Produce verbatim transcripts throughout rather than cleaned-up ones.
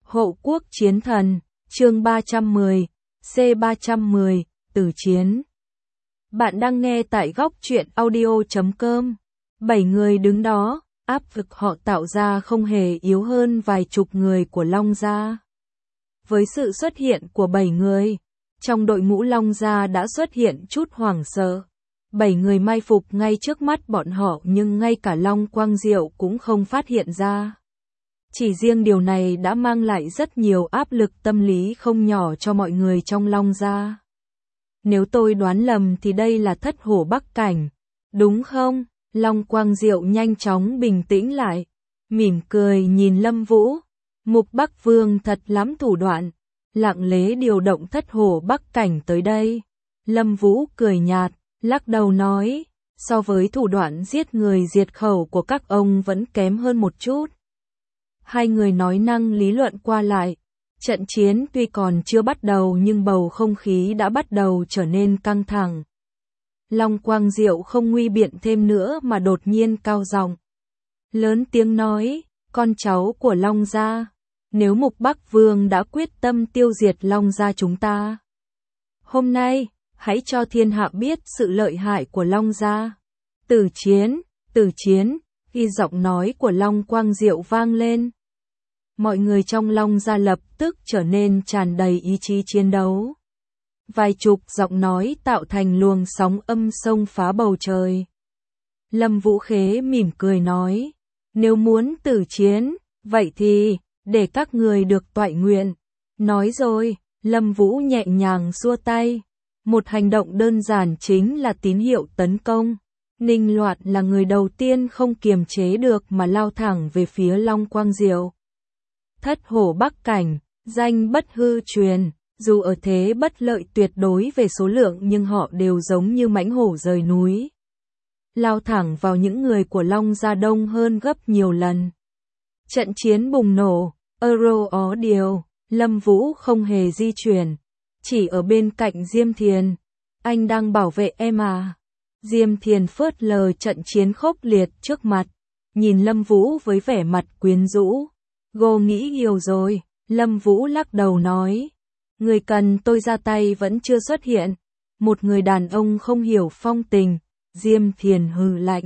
Hộ quốc chiến thần, chương ba trăm mười, C ba trăm mười, Tử chiến. Bạn đang nghe tại góc truyện audio chấm com. Bảy người đứng đó, áp lực họ tạo ra không hề yếu hơn vài chục người của Long Gia. Với sự xuất hiện của bảy người, trong đội ngũ Long Gia đã xuất hiện chút hoảng sợ. Bảy người mai phục ngay trước mắt bọn họ nhưng ngay cả Long Quang Diệu cũng không phát hiện ra. Chỉ riêng điều này đã mang lại rất nhiều áp lực tâm lý không nhỏ cho mọi người trong Long Gia. Nếu tôi đoán lầm thì đây là Thất Hổ Bắc Cảnh, đúng không? Long Quang Diệu nhanh chóng bình tĩnh lại, mỉm cười nhìn Lâm Vũ. Mục Bắc Vương thật lắm thủ đoạn, lặng lẽ điều động Thất Hổ Bắc Cảnh tới đây. Lâm Vũ cười nhạt, lắc đầu nói, so với thủ đoạn giết người diệt khẩu của các ông vẫn kém hơn một chút. Hai người nói năng lý luận qua lại. Trận chiến tuy còn chưa bắt đầu nhưng bầu không khí đã bắt đầu trở nên căng thẳng. Long Quang Diệu không nguy biện thêm nữa mà đột nhiên cao giọng, lớn tiếng nói, con cháu của Long Gia, nếu Mục Bắc Vương đã quyết tâm tiêu diệt Long Gia chúng ta, hôm nay, hãy cho thiên hạ biết sự lợi hại của Long Gia. Tử chiến, tử chiến, khi giọng nói của Long Quang Diệu vang lên. Mọi người trong Long Gia lập tức trở nên tràn đầy ý chí chiến đấu. Vài chục giọng nói tạo thành luồng sóng âm xông phá bầu trời. Lâm Vũ khế mỉm cười nói, nếu muốn tử chiến, vậy thì, để các người được toại nguyện. Nói rồi, Lâm Vũ nhẹ nhàng xua tay. Một hành động đơn giản chính là tín hiệu tấn công. Ninh Loạn là người đầu tiên không kiềm chế được mà lao thẳng về phía Long Quang Diệu. Thất Hổ Bắc Cảnh, danh bất hư truyền, dù ở thế bất lợi tuyệt đối về số lượng nhưng họ đều giống như mãnh hổ rời núi. Lao thẳng vào những người của Long Gia đông hơn gấp nhiều lần. Trận chiến bùng nổ, Euro ó điều, Lâm Vũ không hề di chuyển, chỉ ở bên cạnh Diêm Thiền. Anh đang bảo vệ em à? Diêm Thiền phớt lờ trận chiến khốc liệt trước mặt, nhìn Lâm Vũ với vẻ mặt quyến rũ. Cô nghĩ nhiều rồi, Lâm Vũ lắc đầu nói. Người cần tôi ra tay vẫn chưa xuất hiện. Một người đàn ông không hiểu phong tình, Diêm Thiền hừ lạnh.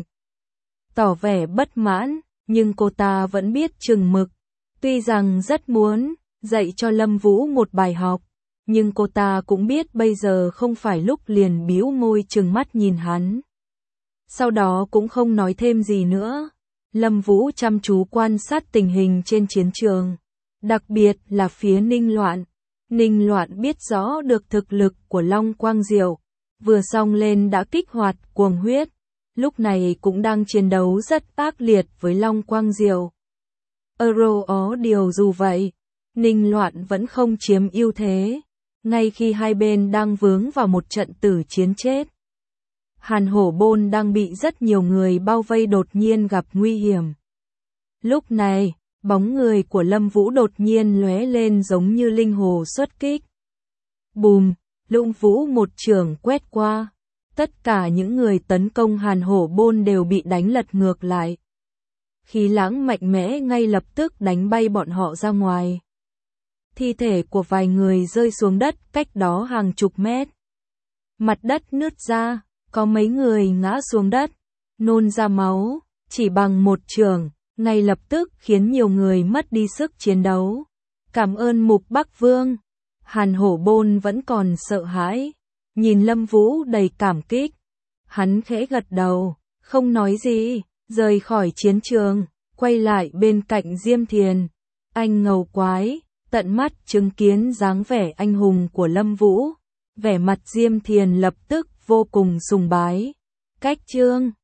Tỏ vẻ bất mãn, nhưng cô ta vẫn biết chừng mực. Tuy rằng rất muốn dạy cho Lâm Vũ một bài học, nhưng cô ta cũng biết bây giờ không phải lúc liền bĩu môi trừng mắt nhìn hắn. Sau đó cũng không nói thêm gì nữa. Lâm Vũ chăm chú quan sát tình hình trên chiến trường, đặc biệt là phía Ninh Loạn. Ninh Loạn biết rõ được thực lực của Long Quang Diệu, vừa xông lên đã kích hoạt cuồng huyết, lúc này cũng đang chiến đấu rất ác liệt với Long Quang Diệu. Euro ó điều dù vậy, Ninh Loạn vẫn không chiếm ưu thế, ngay khi hai bên đang vướng vào một trận tử chiến chết. Hàn Hổ Bôn đang bị rất nhiều người bao vây đột nhiên gặp nguy hiểm. Lúc này, bóng người của Lâm Vũ đột nhiên lóe lên giống như linh hồ xuất kích. Bùm, Lũng Vũ một chưởng quét qua. Tất cả những người tấn công Hàn Hổ Bôn đều bị đánh lật ngược lại. Khí lãng mạnh mẽ ngay lập tức đánh bay bọn họ ra ngoài. Thi thể của vài người rơi xuống đất cách đó hàng chục mét. Mặt đất nứt ra. Có mấy người ngã xuống đất, nôn ra máu, chỉ bằng một chưởng, ngay lập tức khiến nhiều người mất đi sức chiến đấu. Cảm ơn Mục Bắc Vương. Hàn Hổ Bôn vẫn còn sợ hãi, nhìn Lâm Vũ đầy cảm kích. Hắn khẽ gật đầu, không nói gì, rời khỏi chiến trường, quay lại bên cạnh Diêm Thiền. Anh ngầu quái, tận mắt chứng kiến dáng vẻ anh hùng của Lâm Vũ. Vẻ mặt Diêm Thiền lập tức vô cùng sùng bái. Cách chương